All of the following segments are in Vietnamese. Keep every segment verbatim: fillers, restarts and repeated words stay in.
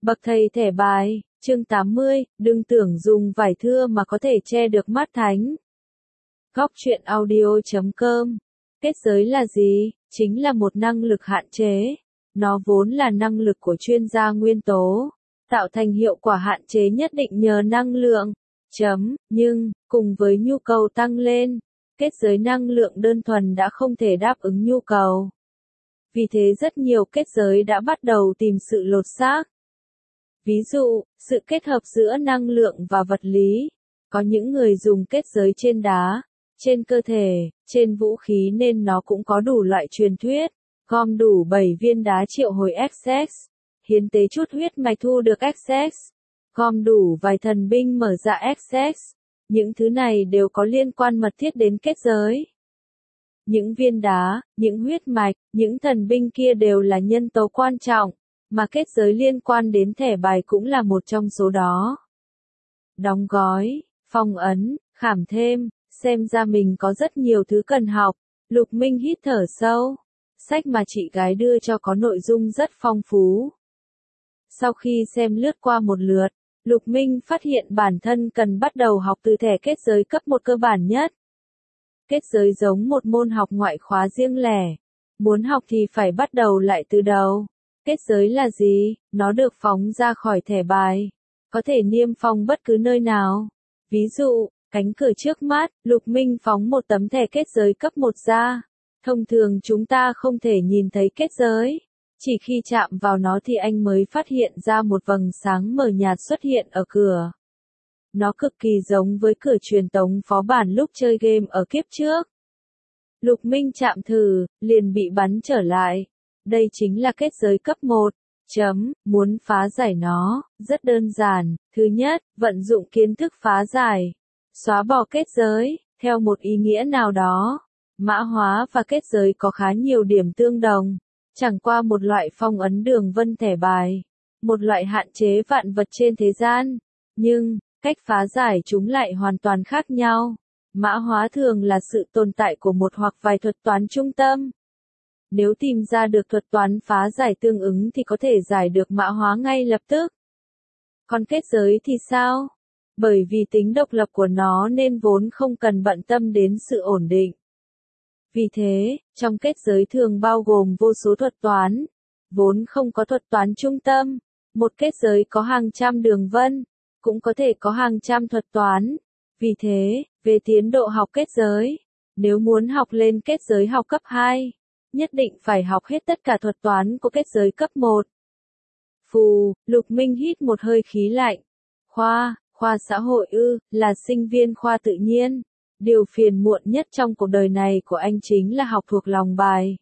Bậc thầy thẻ bài, chương tám mươi, đừng tưởng dùng vải thưa mà có thể che được mắt thánh. Góc truyện audio chấm com. Kết giới là gì? Chính là một năng lực hạn chế. Nó vốn là năng lực của chuyên gia nguyên tố, tạo thành hiệu quả hạn chế nhất định nhờ năng lượng. Chấm, nhưng, cùng với nhu cầu tăng lên, kết giới năng lượng đơn thuần đã không thể đáp ứng nhu cầu. Vì thế rất nhiều kết giới đã bắt đầu tìm sự lột xác. Ví dụ, sự kết hợp giữa năng lượng và vật lý. Có những người dùng kết giới trên đá, trên cơ thể, trên vũ khí nên nó cũng có đủ loại truyền thuyết. Gom đủ bảy viên đá triệu hồi Access, hiến tế chút huyết mạch thu được Access. Gom đủ vài thần binh mở ra Access. Những thứ này đều có liên quan mật thiết đến kết giới. Những viên đá, những huyết mạch, những thần binh kia đều là nhân tố quan trọng, mà kết giới liên quan đến thẻ bài cũng là một trong số đó. Đóng gói, phong ấn, khảm thêm, xem ra mình có rất nhiều thứ cần học. Lục Minh hít thở sâu. Sách mà chị gái đưa cho có nội dung rất phong phú. Sau khi xem lướt qua một lượt, Lục Minh phát hiện bản thân cần bắt đầu học từ thẻ kết giới cấp một cơ bản nhất. Kết giới giống một môn học ngoại khóa riêng lẻ. Muốn học thì phải bắt đầu lại từ đầu. Kết giới là gì? Nó được phóng ra khỏi thẻ bài. Có thể niêm phong bất cứ nơi nào. Ví dụ, cánh cửa trước mắt, Lục Minh phóng một tấm thẻ kết giới cấp một ra. Thông thường chúng ta không thể nhìn thấy kết giới. Chỉ khi chạm vào nó thì anh mới phát hiện ra một vầng sáng mờ nhạt xuất hiện ở cửa. Nó cực kỳ giống với cửa truyền tống phó bản lúc chơi game ở kiếp trước. Lục Minh chạm thử, liền bị bắn trở lại. Đây chính là kết giới cấp một. Chấm, muốn phá giải nó, rất đơn giản. Thứ nhất, vận dụng kiến thức phá giải. Xóa bỏ kết giới, theo một ý nghĩa nào đó. Mã hóa và kết giới có khá nhiều điểm tương đồng. Chẳng qua một loại phong ấn đường vân thẻ bài. Một loại hạn chế vạn vật trên thế gian. Nhưng, cách phá giải chúng lại hoàn toàn khác nhau. Mã hóa thường là sự tồn tại của một hoặc vài thuật toán trung tâm. Nếu tìm ra được thuật toán phá giải tương ứng thì có thể giải được mã hóa ngay lập tức. Còn kết giới thì sao? Bởi vì tính độc lập của nó nên vốn không cần bận tâm đến sự ổn định. Vì thế, trong kết giới thường bao gồm vô số thuật toán. Vốn không có thuật toán trung tâm. Một kết giới có hàng trăm đường vân, cũng có thể có hàng trăm thuật toán. Vì thế, về tiến độ học kết giới, nếu muốn học lên kết giới học cấp hai, nhất định phải học hết tất cả thuật toán của kết giới cấp một. Phù, Lục Minh hít một hơi khí lạnh. Khoa, khoa xã hội ư, là sinh viên khoa tự nhiên. Điều phiền muộn nhất trong cuộc đời này của anh chính là học thuộc lòng bài.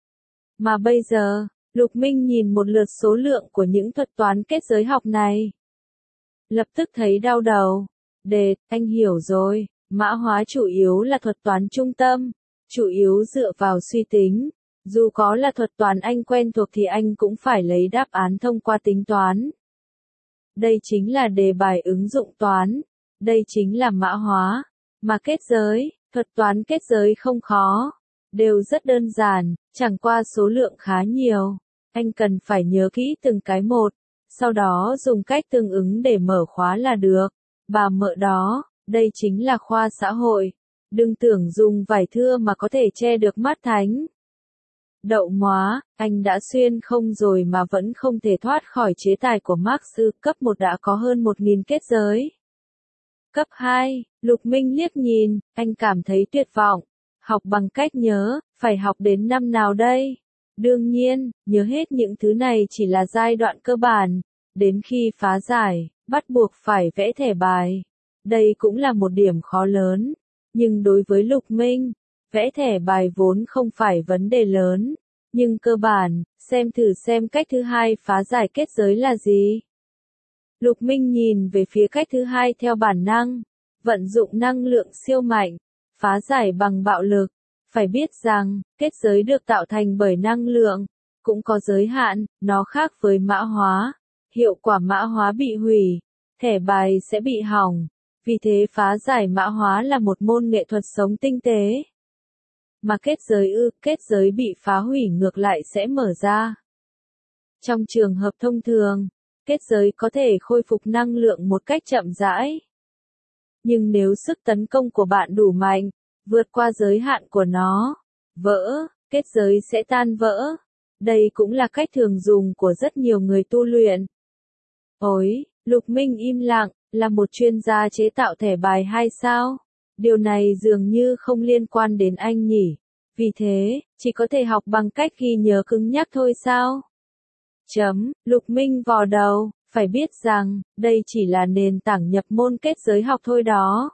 Mà bây giờ, Lục Minh nhìn một lượt số lượng của những thuật toán kết giới học này. Lập tức thấy đau đầu. Đệt, anh hiểu rồi, mã hóa chủ yếu là thuật toán trung tâm, chủ yếu dựa vào suy tính. Dù có là thuật toán anh quen thuộc thì anh cũng phải lấy đáp án thông qua tính toán. Đây chính là đề bài ứng dụng toán. Đây chính là mã hóa. Mà kết giới, thuật toán kết giới không khó. Đều rất đơn giản, chẳng qua số lượng khá nhiều. Anh cần phải nhớ kỹ từng cái một. Sau đó dùng cách tương ứng để mở khóa là được. Bà mợ đó, đây chính là khoa xã hội. Đừng tưởng dùng vải thưa mà có thể che được mắt thánh. Đậu móa, anh đã xuyên không rồi mà vẫn không thể thoát khỏi chế tài của Marx. Cấp một đã có hơn một nghìn kết giới. Cấp hai, Lục Minh liếc nhìn, anh cảm thấy tuyệt vọng. Học bằng cách nhớ, phải học đến năm nào đây? Đương nhiên, nhớ hết những thứ này chỉ là giai đoạn cơ bản. Đến khi phá giải, bắt buộc phải vẽ thẻ bài. Đây cũng là một điểm khó lớn. Nhưng đối với Lục Minh, vẽ thẻ bài vốn không phải vấn đề lớn. Nhưng cơ bản, xem thử xem cách thứ hai phá giải kết giới là gì. Lục Minh nhìn về phía cách thứ hai theo bản năng. Vận dụng năng lượng siêu mạnh. Phá giải bằng bạo lực. Phải biết rằng, kết giới được tạo thành bởi năng lượng. Cũng có giới hạn, nó khác với mã hóa. Hiệu quả mã hóa bị hủy. Thẻ bài sẽ bị hỏng. Vì thế phá giải mã hóa là một môn nghệ thuật sống tinh tế. Mà kết giới ư, kết giới bị phá hủy ngược lại sẽ mở ra. Trong trường hợp thông thường, kết giới có thể khôi phục năng lượng một cách chậm rãi. Nhưng nếu sức tấn công của bạn đủ mạnh, vượt qua giới hạn của nó, vỡ, kết giới sẽ tan vỡ. Đây cũng là cách thường dùng của rất nhiều người tu luyện. Ôi, Lục Minh im lặng, là một chuyên gia chế tạo thẻ bài hay sao? Điều này dường như không liên quan đến anh nhỉ. Vì thế, chỉ có thể học bằng cách ghi nhớ cứng nhắc thôi sao? Chấm, Lục Minh vò đầu, phải biết rằng, đây chỉ là nền tảng nhập môn kết giới học thôi đó.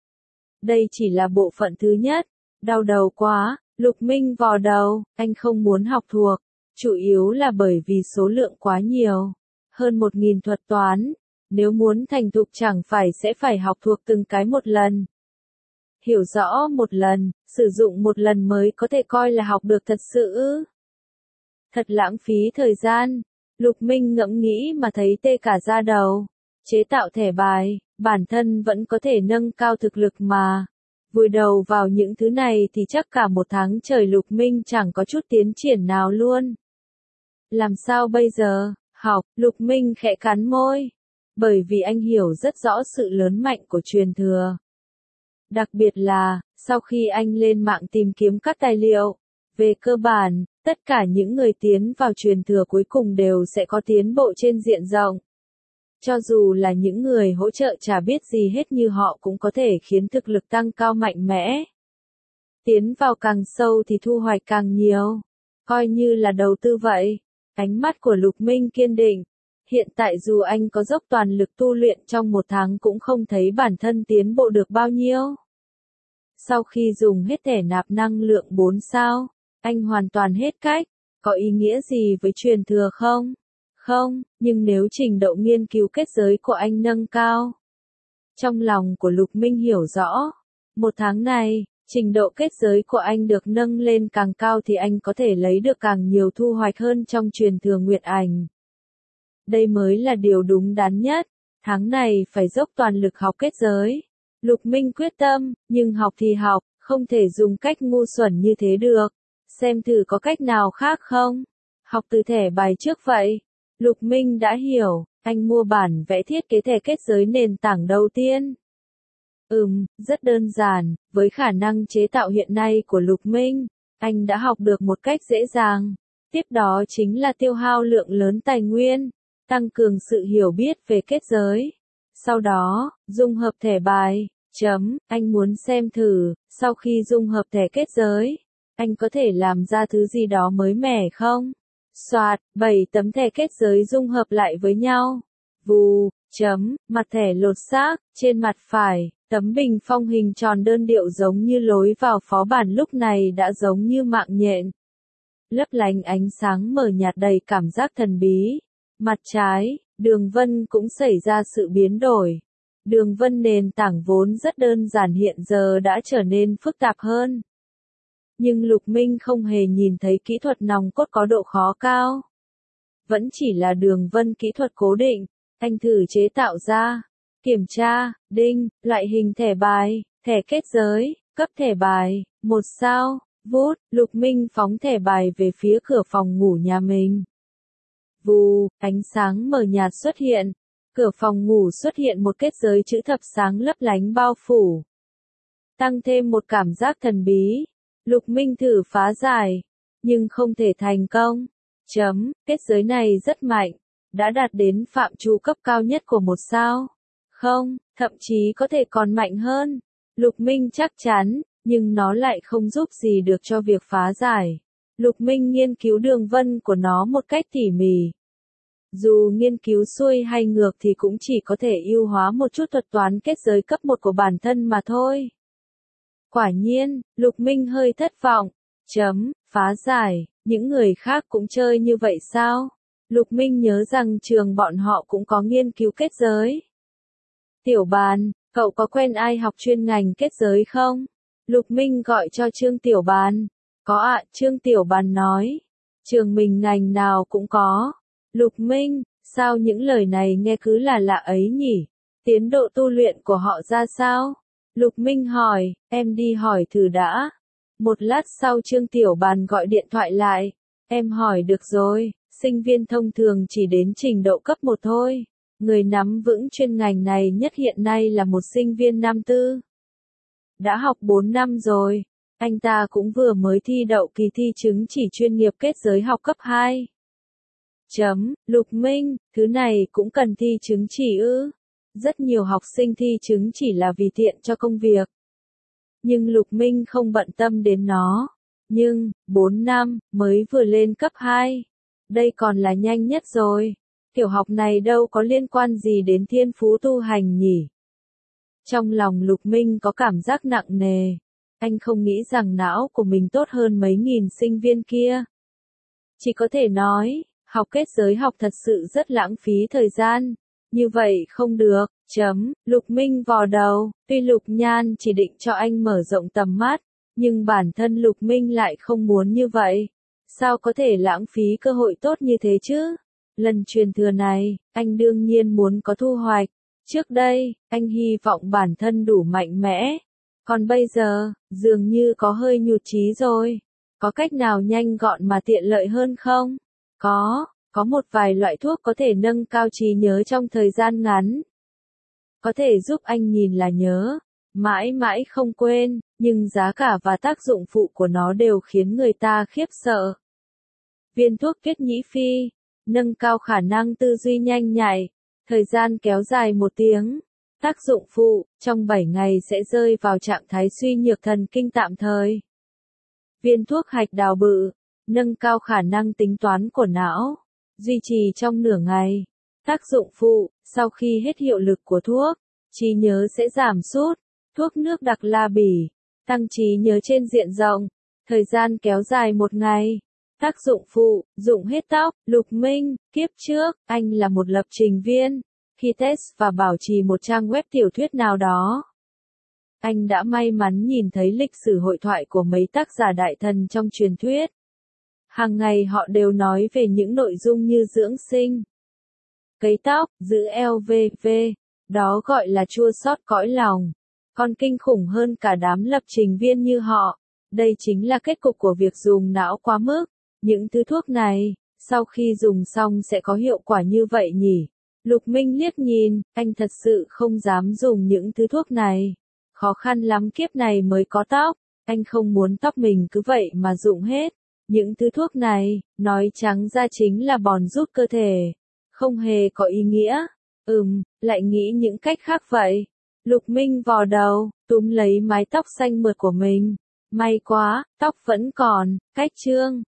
Đây chỉ là bộ phận thứ nhất. Đau đầu quá, Lục Minh vò đầu, anh không muốn học thuộc. Chủ yếu là bởi vì số lượng quá nhiều. Hơn một nghìn thuật toán. Nếu muốn thành thục chẳng phải sẽ phải học thuộc từng cái một lần. Hiểu rõ một lần, sử dụng một lần mới có thể coi là học được thật sự ư? Thật lãng phí thời gian. Lục Minh ngẫm nghĩ mà thấy tê cả da đầu. Chế tạo thẻ bài, bản thân vẫn có thể nâng cao thực lực mà. Vùi đầu vào những thứ này thì chắc cả một tháng trời Lục Minh chẳng có chút tiến triển nào luôn. Làm sao bây giờ? Học, Lục Minh khẽ cắn môi. Bởi vì anh hiểu rất rõ sự lớn mạnh của truyền thừa. Đặc biệt là, sau khi anh lên mạng tìm kiếm các tài liệu, về cơ bản, tất cả những người tiến vào truyền thừa cuối cùng đều sẽ có tiến bộ trên diện rộng. Cho dù là những người hỗ trợ chả biết gì hết như họ cũng có thể khiến thực lực tăng cao mạnh mẽ. Tiến vào càng sâu thì thu hoạch càng nhiều. Coi như là đầu tư vậy. Ánh mắt của Lục Minh kiên định. Hiện tại dù anh có dốc toàn lực tu luyện trong một tháng cũng không thấy bản thân tiến bộ được bao nhiêu. Sau khi dùng hết thẻ nạp năng lượng bốn sao, anh hoàn toàn hết cách. Có ý nghĩa gì với truyền thừa không? Không, nhưng nếu trình độ nghiên cứu kết giới của anh nâng cao. Trong lòng của Lục Minh hiểu rõ, một tháng này, trình độ kết giới của anh được nâng lên càng cao thì anh có thể lấy được càng nhiều thu hoạch hơn trong truyền thừa Nguyệt Ảnh. Đây mới là điều đúng đắn nhất, tháng này phải dốc toàn lực học kết giới. Lục Minh quyết tâm, nhưng học thì học, không thể dùng cách ngu xuẩn như thế được. Xem thử có cách nào khác không? Học từ thẻ bài trước vậy. Lục Minh đã hiểu, anh mua bản vẽ thiết kế thẻ kết giới nền tảng đầu tiên. Ừm, rất đơn giản, với khả năng chế tạo hiện nay của Lục Minh, anh đã học được một cách dễ dàng. Tiếp đó chính là tiêu hao lượng lớn tài nguyên, tăng cường sự hiểu biết về kết giới. Sau đó, dung hợp thẻ bài, chấm, anh muốn xem thử, sau khi dung hợp thẻ kết giới, anh có thể làm ra thứ gì đó mới mẻ không? Soạt, bảy tấm thẻ kết giới dung hợp lại với nhau. Vù, chấm, mặt thẻ lột xác, trên mặt phải, tấm bình phong hình tròn đơn điệu giống như lối vào phó bản lúc này đã giống như mạng nhện. Lấp lánh ánh sáng mờ nhạt đầy cảm giác thần bí. Mặt trái, đường vân cũng xảy ra sự biến đổi. Đường vân nền tảng vốn rất đơn giản hiện giờ đã trở nên phức tạp hơn. Nhưng Lục Minh không hề nhìn thấy kỹ thuật nòng cốt có độ khó cao. Vẫn chỉ là đường vân kỹ thuật cố định, anh thử chế tạo ra. Kiểm tra, đinh, loại hình thẻ bài, thẻ kết giới, cấp thẻ bài, một sao, vút, Lục Minh phóng thẻ bài về phía cửa phòng ngủ nhà mình. Vù, ánh sáng mờ nhạt xuất hiện. Cửa phòng ngủ xuất hiện một kết giới chữ thập sáng lấp lánh bao phủ. Tăng thêm một cảm giác thần bí. Lục Minh thử phá giải, nhưng không thể thành công. Chấm, kết giới này rất mạnh, đã đạt đến phạm trù cấp cao nhất của một sao. Không, thậm chí có thể còn mạnh hơn. Lục Minh chắc chắn, nhưng nó lại không giúp gì được cho việc phá giải. Lục Minh nghiên cứu đường vân của nó một cách tỉ mỉ. Dù nghiên cứu xuôi hay ngược thì cũng chỉ có thể ưu hóa một chút thuật toán kết giới cấp một của bản thân mà thôi. Quả nhiên, Lục Minh hơi thất vọng. Chấm, phá giải, những người khác cũng chơi như vậy sao? Lục Minh nhớ rằng trường bọn họ cũng có nghiên cứu kết giới. Tiểu Bàn, cậu có quen ai học chuyên ngành kết giới không? Lục Minh gọi cho Trương Tiểu Bàn. Có ạ, Trương Tiểu Bàn nói. Trường mình ngành nào cũng có. Lục Minh, sao những lời này nghe cứ là lạ ấy nhỉ? Tiến độ tu luyện của họ ra sao? Lục Minh hỏi, em đi hỏi thử đã. Một lát sau Trương Tiểu Bàn gọi điện thoại lại. Em hỏi được rồi, Sinh viên thông thường chỉ đến trình độ cấp một thôi. Người nắm vững chuyên ngành này nhất hiện nay là một sinh viên năm tư. Đã học bốn năm rồi, anh ta cũng vừa mới thi đậu kỳ thi chứng chỉ chuyên nghiệp kết giới học cấp hai. Chấm, Lục Minh, thứ này cũng cần thi chứng chỉ ư? Rất nhiều học sinh thi chứng chỉ là vì tiện cho công việc. Nhưng Lục Minh không bận tâm đến nó. Nhưng, bốn năm, mới vừa lên cấp hai. Đây còn là nhanh nhất rồi. Tiểu học này đâu có liên quan gì đến thiên phú tu hành nhỉ? Trong lòng Lục Minh có cảm giác nặng nề. Anh không nghĩ rằng não của mình tốt hơn mấy nghìn sinh viên kia. Chỉ có thể nói, học kết giới học thật sự rất lãng phí thời gian. Như vậy không được, chấm, Lục Minh vò đầu, tuy Lục Nhan chỉ định cho anh mở rộng tầm mắt, nhưng bản thân Lục Minh lại không muốn như vậy. Sao có thể lãng phí cơ hội tốt như thế chứ? Lần truyền thừa này, anh đương nhiên muốn có thu hoạch. Trước đây, anh hy vọng bản thân đủ mạnh mẽ. Còn bây giờ, dường như có hơi nhụt chí rồi. Có cách nào nhanh gọn mà tiện lợi hơn không? Có, có một vài loại thuốc có thể nâng cao trí nhớ trong thời gian ngắn. Có thể giúp anh nhìn là nhớ, mãi mãi không quên, nhưng giá cả và tác dụng phụ của nó đều khiến người ta khiếp sợ. Viên thuốc kết nhĩ phi, nâng cao khả năng tư duy nhanh nhạy, thời gian kéo dài một tiếng. Tác dụng phụ, trong bảy ngày sẽ rơi vào trạng thái suy nhược thần kinh tạm thời. Viên thuốc hạch đào bự, nâng cao khả năng tính toán của não, duy trì trong nửa ngày. Tác dụng phụ, sau khi hết hiệu lực của thuốc, trí nhớ sẽ giảm sút. Thuốc nước đặc la bỉ, tăng trí nhớ trên diện rộng, thời gian kéo dài một ngày. Tác dụng phụ, rụng hết tóc. Lục Minh, kiếp trước, anh là một lập trình viên. Khi test và bảo trì một trang web tiểu thuyết nào đó, anh đã may mắn nhìn thấy lịch sử hội thoại của mấy tác giả đại thần trong truyền thuyết. Hàng ngày họ đều nói về những nội dung như dưỡng sinh, cấy tóc, giữ eo vân vân. Đó gọi là chua xót cõi lòng. Còn kinh khủng hơn cả đám lập trình viên như họ. Đây chính là kết cục của việc dùng não quá mức. Những thứ thuốc này, sau khi dùng xong sẽ có hiệu quả như vậy nhỉ? Lục Minh liếc nhìn, anh thật sự không dám dùng những thứ thuốc này. Khó khăn lắm kiếp này mới có tóc, anh không muốn tóc mình cứ vậy mà rụng hết. Những thứ thuốc này, nói trắng ra chính là bòn rút cơ thể. Không hề có ý nghĩa. Ừm, lại nghĩ những cách khác vậy. Lục Minh vò đầu, túm lấy mái tóc xanh mượt của mình. May quá, tóc vẫn còn, cách trương.